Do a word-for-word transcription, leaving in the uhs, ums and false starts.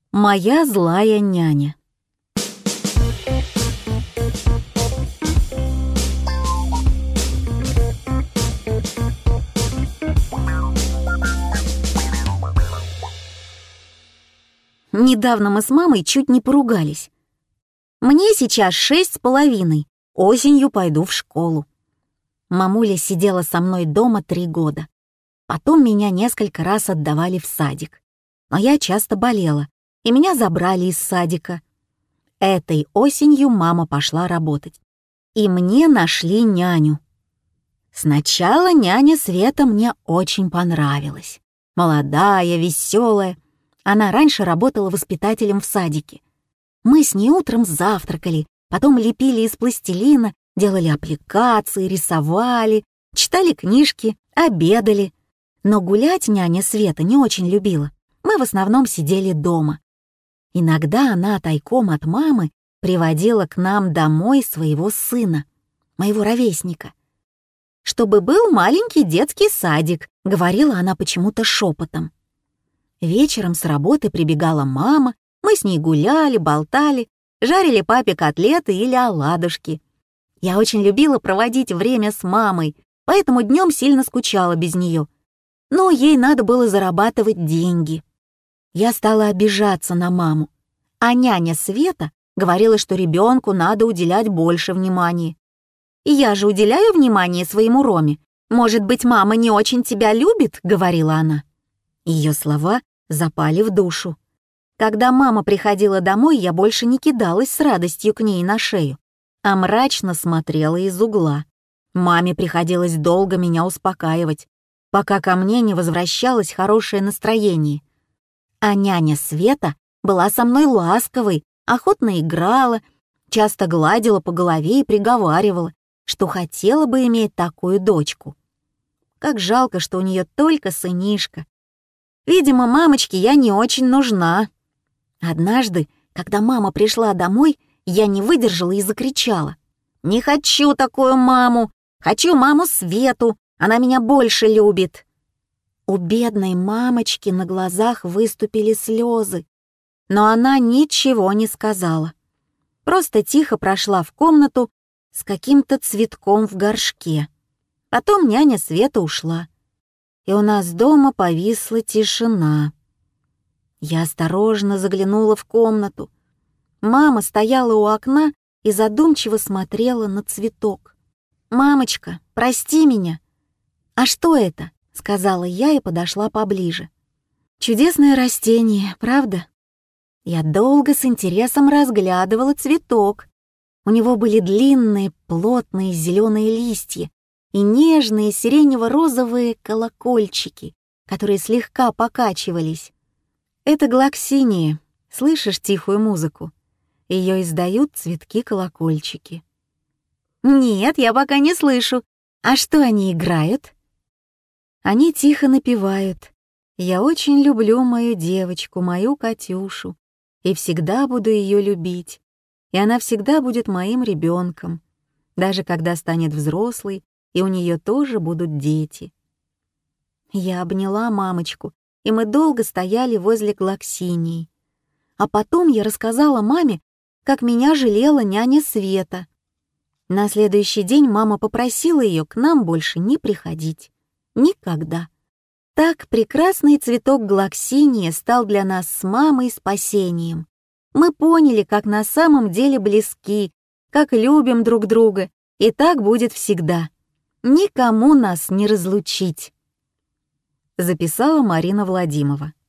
Моя злая няня. Недавно мы с мамой чуть не поругались. Мне сейчас шесть с половиной, осенью пойду в школу. Мамуля сидела со мной дома три года. Потом меня несколько раз отдавали в садик. Но я часто болела, и меня забрали из садика. Этой осенью мама пошла работать. И мне нашли няню. Сначала няня Света мне очень понравилась. Молодая, веселая. Она раньше работала воспитателем в садике. Мы с ней утром завтракали, потом лепили из пластилина, делали аппликации, рисовали, читали книжки, обедали. Но гулять няня Света не очень любила. Мы в основном сидели дома. Иногда она тайком от мамы приводила к нам домой своего сына, моего ровесника. «Чтобы был маленький детский садик», — говорила она почему-то шепотом. Вечером с работы прибегала мама, мы с ней гуляли, болтали, жарили папе котлеты или оладушки. Я очень любила проводить время с мамой, поэтому днем сильно скучала без нее. Но ей надо было зарабатывать деньги. Я стала обижаться на маму, а няня Света говорила, что ребенку надо уделять больше внимания. «И я же уделяю внимание своему Роме. Может быть, мама не очень тебя любит?» — говорила она. Ее слова запали в душу. Когда мама приходила домой, я больше не кидалась с радостью к ней на шею, а мрачно смотрела из угла. Маме приходилось долго меня успокаивать, пока ко мне не возвращалось хорошее настроение. А няня Света была со мной ласковой, охотно играла, часто гладила по голове и приговаривала, что хотела бы иметь такую дочку. Как жалко, что у нее только сынишка. Видимо, мамочке я не очень нужна. Однажды, когда мама пришла домой, я не выдержала и закричала: «Не хочу такую маму! Хочу маму Свету! Она меня больше любит!» У бедной мамочки на глазах выступили слезы, но она ничего не сказала. Просто тихо прошла в комнату с каким-то цветком в горшке. Потом няня Света ушла, и у нас дома повисла тишина. Я осторожно заглянула в комнату. Мама стояла у окна и задумчиво смотрела на цветок. «Мамочка, прости меня». «А что это?» — сказала я и подошла поближе. «Чудесное растение, правда?» Я долго с интересом разглядывала цветок. У него были длинные, плотные зеленые листья и нежные сиренево-розовые колокольчики, которые слегка покачивались. Это глоксиния. Слышишь тихую музыку? Ее издают цветки-колокольчики. Нет, я пока не слышу. А что они играют? Они тихо напевают. Я очень люблю мою девочку, мою Катюшу, и всегда буду ее любить. И она всегда будет моим ребенком, даже когда станет взрослой, и у нее тоже будут дети. Я обняла мамочку, и мы долго стояли возле глоксинии. А потом я рассказала маме, как меня жалела няня Света. На следующий день мама попросила ее к нам больше не приходить. Никогда. Так прекрасный цветок глоксиния стал для нас с мамой спасением. Мы поняли, как на самом деле близки, как любим друг друга, и так будет всегда. Никому нас не разлучить. Записала Марина Владимирова.